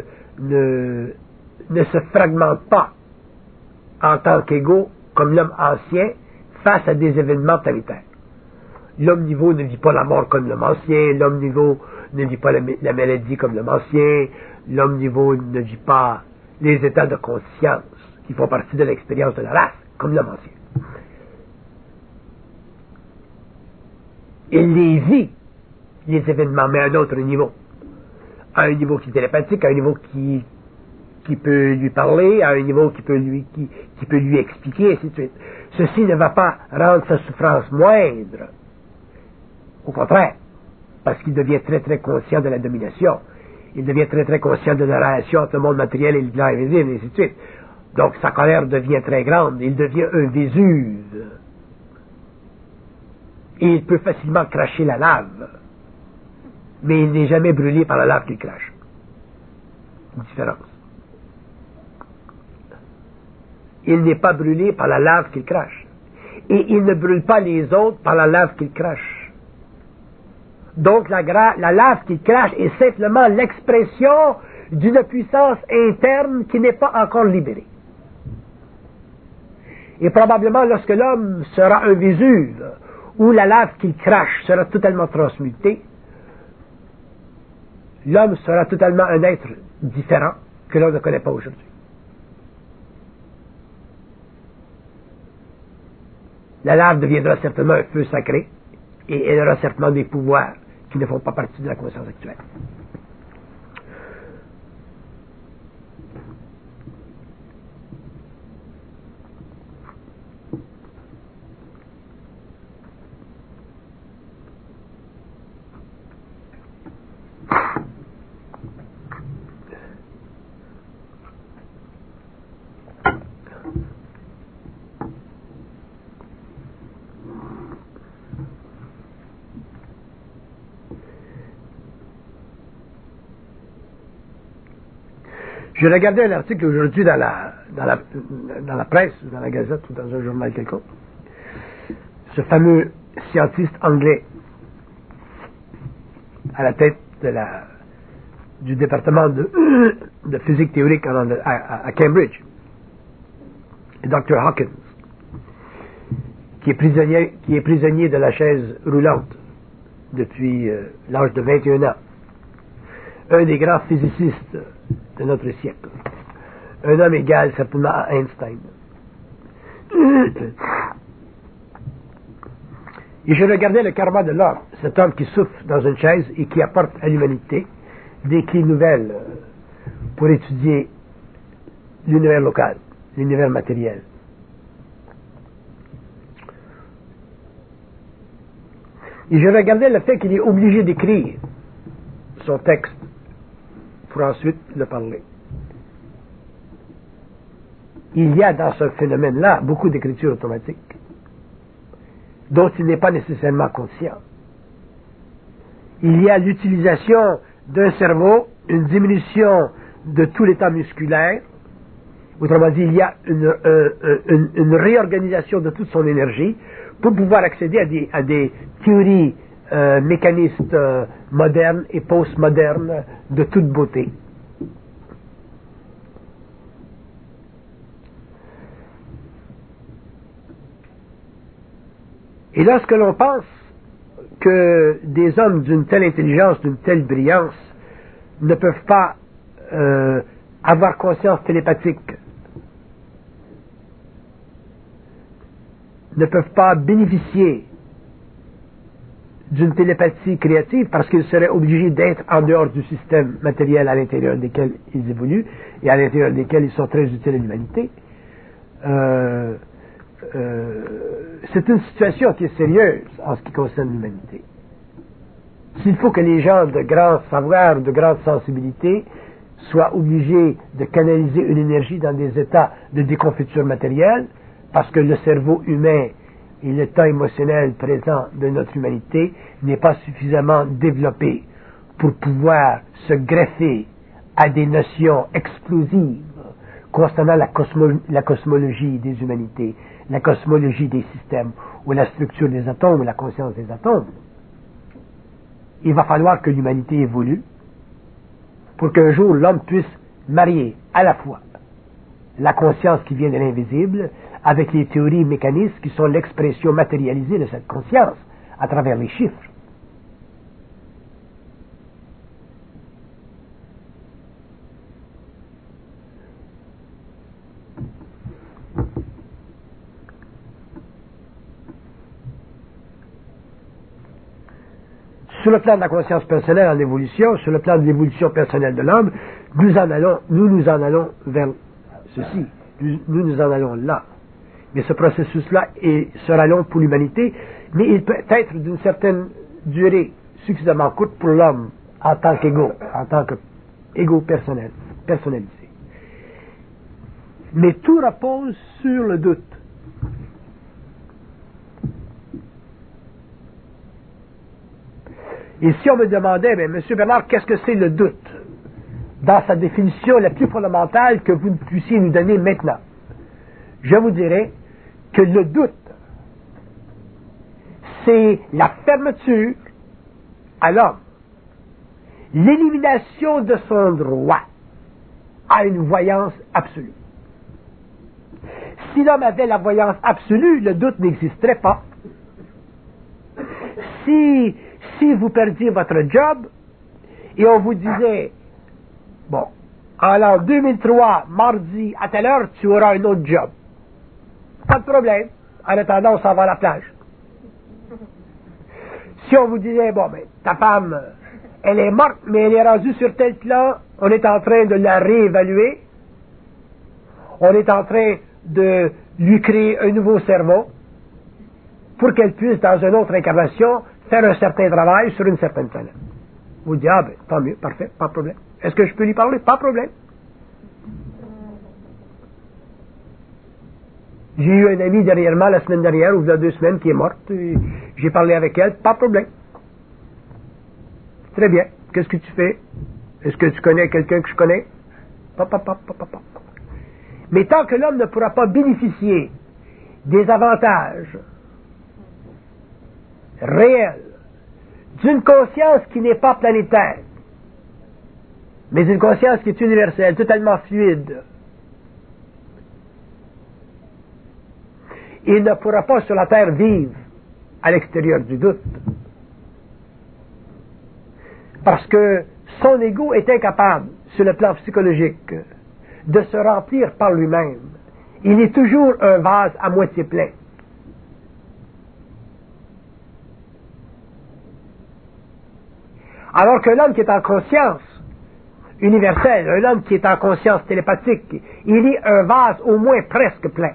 se fragmente pas en tant qu'égo comme l'homme ancien face à des événements planétaires. L'homme nouveau ne vit pas la mort comme l'homme ancien, l'homme nouveau ne vit pas la maladie comme l'homme ancien, l'homme nouveau ne vit pas les états de conscience qui font partie de l'expérience de la race comme l'homme ancien. Il les vit, les événements, mais à un autre niveau. À un niveau qui est télépathique, à un niveau qui peut lui parler, à un niveau qui peut lui expliquer, et ainsi de suite. Ceci ne va pas rendre sa souffrance moindre. Au contraire, parce qu'il devient très très conscient de la domination. Il devient très très conscient de la relation entre le monde matériel et le plan invisible, et ainsi de suite. Donc sa colère devient très grande. Il devient un Vésuve. Et il peut facilement cracher la lave. Mais il n'est jamais brûlé par la lave qu'il crache. Une différence. Il n'est pas brûlé par la lave qu'il crache. Et il ne brûle pas les autres par la lave qu'il crache. Donc la lave qu'il crache est simplement l'expression d'une puissance interne qui n'est pas encore libérée. Et probablement lorsque l'homme sera un Vésuve, où la lave qu'il crache sera totalement transmutée, l'homme sera totalement un être différent que l'on ne connaît pas aujourd'hui. La lave deviendra certainement un feu sacré et elle aura certainement des pouvoirs qui ne font pas partie de la conscience actuelle. Je regardais un article aujourd'hui dans la presse, dans la Gazette ou dans un journal quelconque. Ce fameux scientiste anglais à la tête du département de physique théorique à Cambridge, Dr. Hawkins, qui est prisonnier de la chaise roulante depuis l'âge de 21 ans. Un des grands physicists de notre siècle. Un homme égal certainement à Einstein. Et je regardais le karma de l'homme, cet homme qui souffre dans une chaise et qui apporte à l'humanité des clés nouvelles pour étudier l'univers local, l'univers matériel. Et je regardais le fait qu'il est obligé d'écrire son texte pour ensuite le parler. Il y a dans ce phénomène-là beaucoup d'écriture automatique dont il n'est pas nécessairement conscient. Il y a l'utilisation d'un cerveau, une diminution de tout l'état musculaire. Autrement dit, il y a une réorganisation de toute son énergie pour pouvoir accéder à des théories mécanistes modernes et post-modernes de toute beauté. Et lorsque l'on pense que des hommes d'une telle intelligence, d'une telle brillance, ne peuvent pas avoir conscience télépathique, ne peuvent pas bénéficier d'une télépathie créative parce qu'ils seraient obligés d'être en dehors du système matériel à l'intérieur desquels ils évoluent et à l'intérieur desquels ils sont très utiles à l'humanité. C'est une situation qui est sérieuse en ce qui concerne l'humanité. S'il faut que les gens de grand savoir, de grande sensibilité, soient obligés de canaliser une énergie dans des états de déconfiture matérielle, parce que le cerveau humain et l'état émotionnel présent de notre humanité n'est pas suffisamment développé pour pouvoir se greffer à des notions explosives concernant la cosmologie des humanités, la cosmologie des systèmes, ou la structure des atomes, ou la conscience des atomes. Il va falloir que l'humanité évolue pour qu'un jour l'homme puisse marier à la fois la conscience qui vient de l'invisible avec les théories mécanistes qui sont l'expression matérialisée de cette conscience à travers les chiffres. Sur le plan de la conscience personnelle en évolution, sur le plan de l'évolution personnelle de l'homme, nous nous en allons vers ceci. Nous en allons là. Mais ce processus-là sera long pour l'humanité, mais il peut être d'une certaine durée suffisamment courte pour l'homme en tant qu'égo personnalisé. Mais tout repose sur le doute. Et si on me demandait, M. Bernard, qu'est-ce que c'est le doute? Dans sa définition la plus fondamentale que vous puissiez nous donner maintenant, je vous dirais que le doute, c'est la fermeture à l'homme, l'élimination de son droit à une voyance absolue. Si l'homme avait la voyance absolue, le doute n'existerait pas. Si vous perdiez votre job et on vous disait, bon, en l'an 2003, mardi, à telle heure, tu auras un autre job. Pas de problème. En attendant, on s'en va à la plage. Si on vous disait, bon, ta femme, elle est morte, mais elle est rendue sur tel plan, on est en train de la réévaluer, on est en train de lui créer un nouveau cerveau pour qu'elle puisse, dans une autre incarnation, faire un certain travail sur une certaine planète. Vous dites, tant mieux, parfait, pas de problème. Est-ce que je peux lui parler? Pas de problème. J'ai eu un ami derrière moi la semaine dernière, ou il y a 2 semaines, qui est morte. J'ai parlé avec elle, pas de problème. Très bien. Qu'est-ce que tu fais? Est-ce que tu connais quelqu'un que je connais? Mais tant que l'homme ne pourra pas bénéficier des avantages réels d'une conscience qui n'est pas planétaire, mais une conscience qui est universelle, totalement fluide, il ne pourra pas sur la Terre vivre à l'extérieur du doute. Parce que son ego est incapable, sur le plan psychologique, de se remplir par lui-même. Il est toujours un vase à moitié plein. Alors que l'homme qui est en conscience universelle, un homme qui est en conscience télépathique, il est un vase au moins presque plein.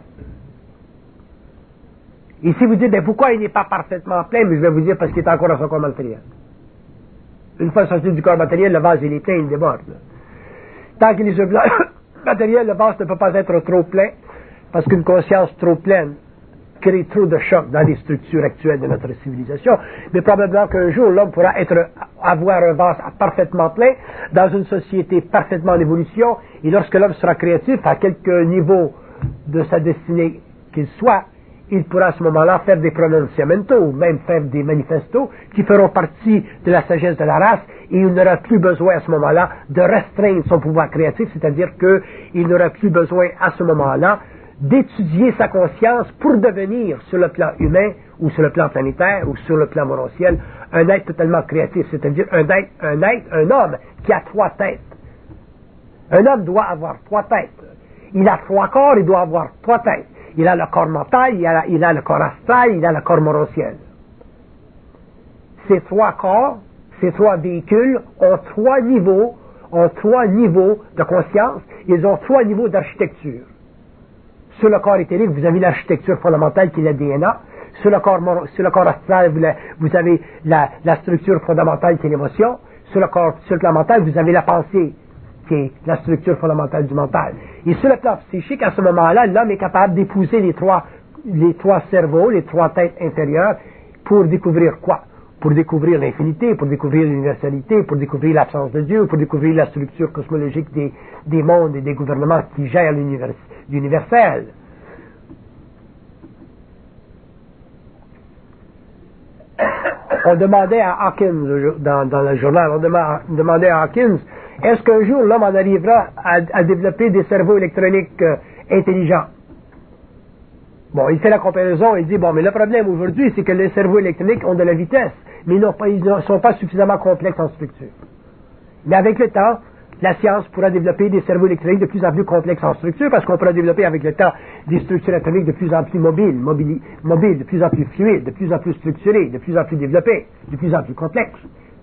Et si vous dites, ben pourquoi il n'est pas parfaitement plein, mais je vais vous dire parce qu'il est encore dans son corps matériel. Une fois sorti du corps matériel, le vase il est plein, il déborde. Tant qu'il est sur le plan matériel, le vase ne peut pas être trop plein, parce qu'une conscience trop pleine crée trop de chocs dans les structures actuelles de notre civilisation. Mais probablement qu'un jour, l'homme pourra avoir un vase parfaitement plein dans une société parfaitement en évolution, et lorsque l'homme sera créatif, à quelque niveau de sa destinée qu'il soit, il pourra à ce moment-là faire des pronunciamentos, ou même faire des manifestos qui feront partie de la sagesse de la race, et il n'aura plus besoin à ce moment-là de restreindre son pouvoir créatif, c'est-à-dire qu'il n'aura plus besoin à ce moment-là d'étudier sa conscience pour devenir, sur le plan humain, ou sur le plan planétaire, ou sur le plan morontiel, un être totalement créatif, c'est-à-dire un homme qui a 3 têtes. Un homme doit avoir 3 têtes. Il a 3 corps, il doit avoir 3 têtes. Il a le corps mental, il a le corps astral, il a le corps morontiel. Ces 3 corps, ces 3 véhicules ont 3 niveaux de conscience, ils ont 3 niveaux d'architecture. Sur le corps éthérique, vous avez l'architecture fondamentale qui est le DNA. Sur le corps astral, vous avez la structure fondamentale qui est l'émotion. Sur le plan mental, vous avez la pensée qui est la structure fondamentale du mental. Et sur le plan psychique, à ce moment-là, l'homme est capable d'épouser les trois cerveaux, les 3 têtes intérieures, pour découvrir quoi? Pour découvrir l'infinité, pour découvrir l'universalité, pour découvrir l'absence de Dieu, pour découvrir la structure cosmologique des mondes et des gouvernements qui gèrent l'universel. On demandait à Hawkins, dans le journal, on demandait à Hawkins, est-ce qu'un jour l'homme en arrivera à développer des cerveaux électroniques intelligents? Bon, il fait la comparaison, il dit, bon, mais le problème aujourd'hui, c'est que les cerveaux électroniques ont de la vitesse, mais ils ne sont pas suffisamment complexes en structure. Mais avec le temps, la science pourra développer des cerveaux électroniques de plus en plus complexes en structure, parce qu'on pourra développer avec le temps des structures atomiques de plus en plus mobiles, de plus en plus fluides, de plus en plus structurées, de plus en plus développées, de plus en plus complexes.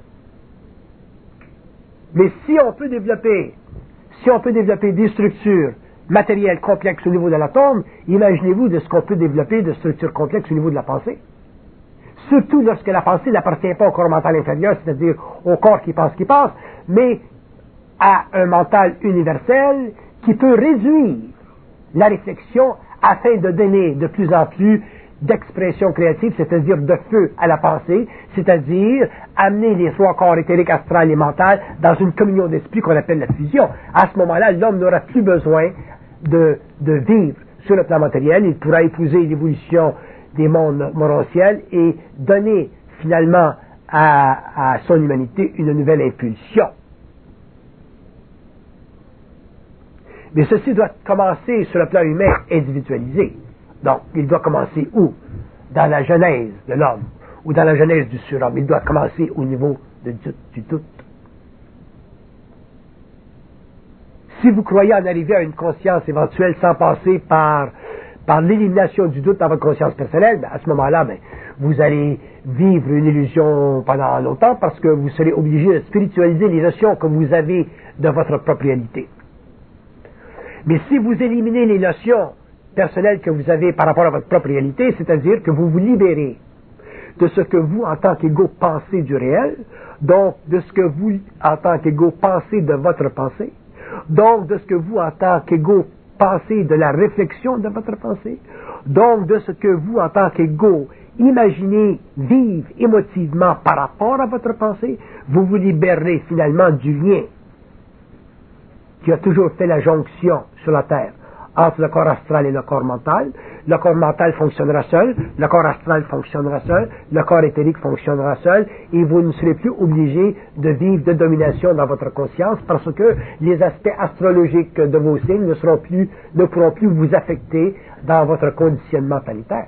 Mais si on peut développer des structures matérielles complexes au niveau de l'atome, imaginez-vous de ce qu'on peut développer de structures complexes au niveau de la pensée. Surtout lorsque la pensée n'appartient pas au corps mental inférieur, c'est-à-dire au corps qui pense, mais à un mental universel qui peut réduire la réflexion afin de donner de plus en plus d'expression créative, c'est-à-dire de feu à la pensée, c'est-à-dire amener les 3 corps éthériques, astral et mental dans une communion d'esprit qu'on appelle la fusion. À ce moment-là, l'homme n'aura plus besoin de vivre sur le plan matériel, il pourra épouser l'évolution des mondes morontiels et donner finalement à son humanité une nouvelle impulsion. Mais ceci doit commencer sur le plan humain individualisé. Donc, il doit commencer où? Dans la genèse de l'homme, ou dans la genèse du surhomme. Il doit commencer au niveau du doute. Si vous croyez en arriver à une conscience éventuelle sans passer par l'élimination du doute dans votre conscience personnelle, à ce moment-là, vous allez vivre une illusion pendant longtemps parce que vous serez obligé de spiritualiser les notions que vous avez de votre propre réalité. Mais si vous éliminez les notions personnelles que vous avez par rapport à votre propre réalité, c'est-à-dire que vous vous libérez de ce que vous, en tant qu'ego, pensez du réel, donc de ce que vous, en tant qu'ego, pensez de votre pensée, donc de ce que vous, en tant qu'ego, pensez de la réflexion de votre pensée, donc de ce que vous, en tant qu'ego, imaginez vivre émotivement par rapport à votre pensée, vous vous libérez finalement du lien qui a toujours fait la jonction sur la Terre entre le corps astral et le corps mental. Le corps mental fonctionnera seul, le corps astral fonctionnera seul, le corps éthérique fonctionnera seul, et vous ne serez plus obligé de vivre de domination dans votre conscience parce que les aspects astrologiques de vos signes ne pourront plus vous affecter dans votre conditionnement planétaire.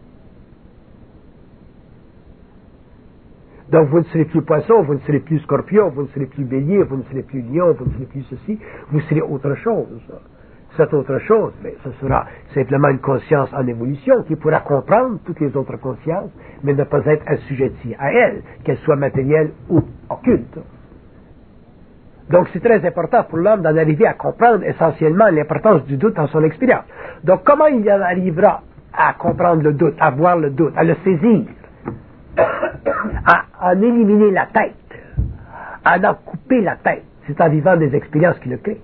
Donc vous ne serez plus poisson, vous ne serez plus scorpion, vous ne serez plus bélier, vous ne serez plus lion, vous ne serez plus ceci, vous serez autre chose. Cette autre chose, mais ce sera simplement une conscience en évolution qui pourra comprendre toutes les autres consciences, mais ne pas être assujettie à elles, qu'elles soient matérielles ou occultes. Donc c'est très important pour l'homme d'en arriver à comprendre essentiellement l'importance du doute dans son expérience. Donc comment il en arrivera à comprendre le doute, à voir le doute, à le saisir, à en éliminer la tête, à en couper la tête? C'est en vivant des expériences qui le créent.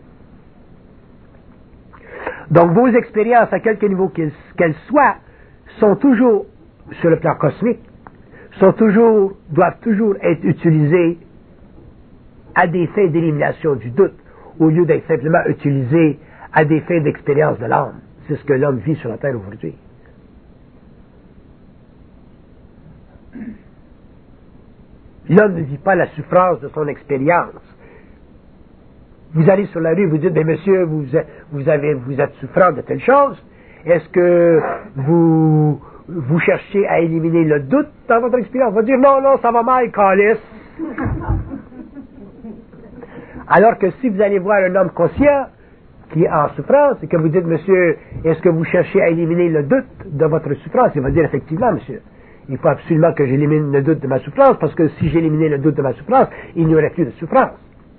Donc vos expériences, à quelque niveau qu'elles soient, sont toujours, sur le plan cosmique, doivent toujours être utilisées à des fins d'élimination du doute, au lieu d'être simplement utilisées à des fins d'expérience de l'âme. C'est ce que l'homme vit sur la Terre aujourd'hui. L'homme ne vit pas la souffrance de son expérience. Vous allez sur la rue, vous dites, mais monsieur, vous êtes souffrant de telle chose. Est-ce que vous cherchez à éliminer le doute dans votre expérience? Vous allez dire, non, ça va mal, calice. Alors que si vous allez voir un homme conscient qui est en souffrance et que vous dites, monsieur, est-ce que vous cherchez à éliminer le doute de votre souffrance? Il va dire, effectivement, monsieur, il faut absolument que j'élimine le doute de ma souffrance, parce que si j'éliminais le doute de ma souffrance, il n'y aurait plus de souffrance.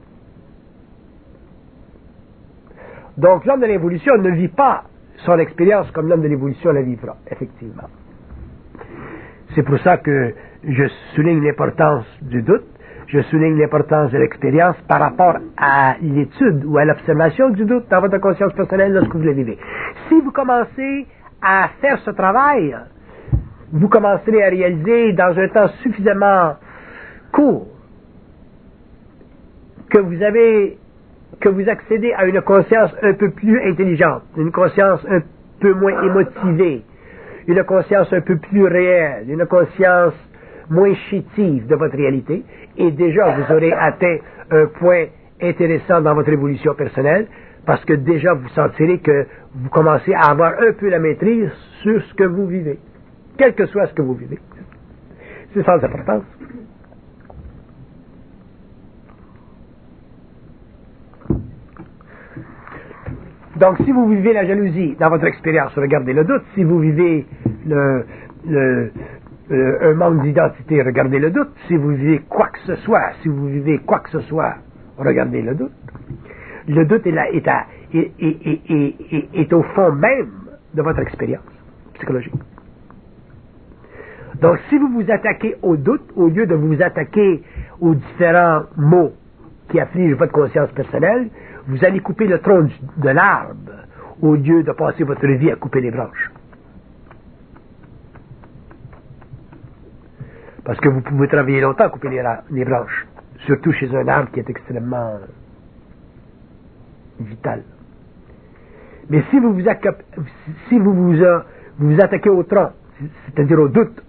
Donc l'homme de l'évolution ne vit pas son expérience comme l'homme de l'évolution la vivra, effectivement. C'est pour ça que je souligne l'importance du doute, je souligne l'importance de l'expérience par rapport à l'étude ou à l'observation du doute dans votre conscience personnelle lorsque vous le vivez. Si vous commencez à faire ce travail, vous commencerez à réaliser dans un temps suffisamment court que vous accédez à une conscience un peu plus intelligente, une conscience un peu moins émotivée, une conscience un peu plus réelle, une conscience moins chétive de votre réalité, et déjà vous aurez atteint un point intéressant dans votre évolution personnelle, parce que déjà vous sentirez que vous commencez à avoir un peu la maîtrise sur ce que vous vivez, quel que soit ce que vous vivez. C'est sans importance. Donc, si vous vivez la jalousie dans votre expérience, regardez le doute. Si vous vivez un manque d'identité, regardez le doute. Si vous vivez quoi que ce soit, regardez le doute. Le doute est au fond même de votre expérience psychologique. Donc, si vous vous attaquez au doute, au lieu de vous attaquer aux différents mots qui affligent votre conscience personnelle, vous allez couper le tronc de l'arbre au lieu de passer votre vie à couper les branches. Parce que vous pouvez travailler longtemps à couper les branches, surtout chez un arbre qui est extrêmement vital. Mais si vous vous attaquez au tronc, c'est-à-dire au doute,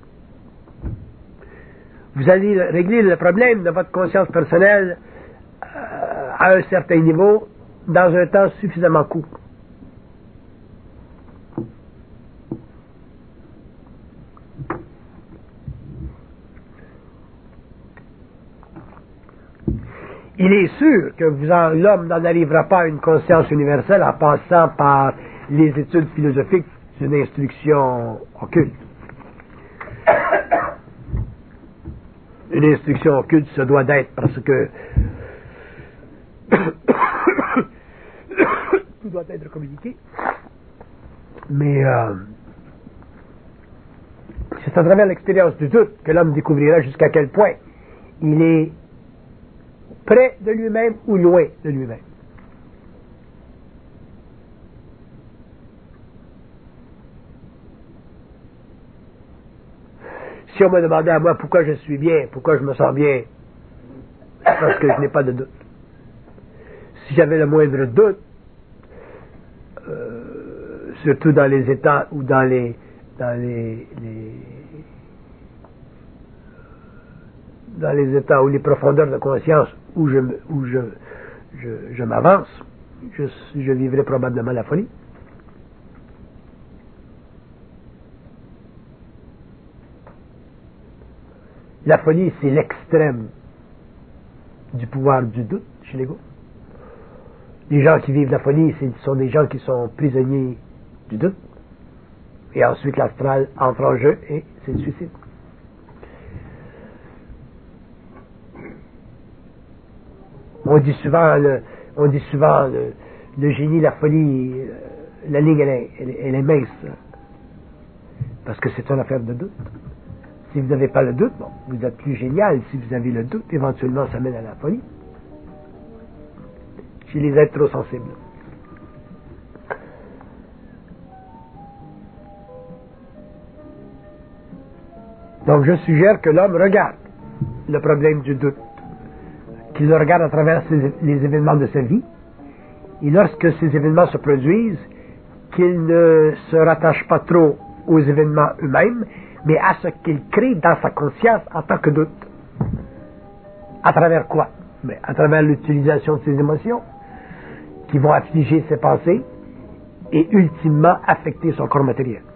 vous allez régler le problème de votre conscience personnelle à un certain niveau dans un temps suffisamment court. Il est sûr que l'homme n'en arrivera pas à une conscience universelle en passant par les études philosophiques d'une instruction occulte. Une instruction occulte se doit d'être parce que tout doit être communiqué. Mais c'est à travers l'expérience du doute que l'homme découvrira jusqu'à quel point il est près de lui-même ou loin de lui-même. Si on me demandait à moi pourquoi je suis bien, pourquoi je me sens bien, c'est parce que je n'ai pas de doute. si j'avais le moindre doute, surtout dans les états ou dans les états ou les profondeurs de conscience où je m'avance, je vivrai probablement la folie. La folie, c'est l'extrême du pouvoir du doute chez l'ego. Les gens qui vivent la folie, ce sont des gens qui sont prisonniers du doute. Et ensuite, l'astral entre en jeu et c'est le suicide. On dit souvent le génie, la folie, la ligne, elle est mince. Parce que c'est une affaire de doute. Si vous n'avez pas le doute, bon, vous êtes plus génial. Si vous avez le doute, éventuellement, ça mène à la folie. Chez les êtres trop sensibles. Donc, je suggère que l'homme regarde le problème du doute, qu'il le regarde à travers les événements de sa vie, et lorsque ces événements se produisent, qu'il ne se rattache pas trop aux événements eux-mêmes, mais à ce qu'il crée dans sa conscience en tant que doute. À travers quoi? Mais à travers l'utilisation de ses émotions, qui vont affliger ses pensées et ultimement affecter son corps matériel.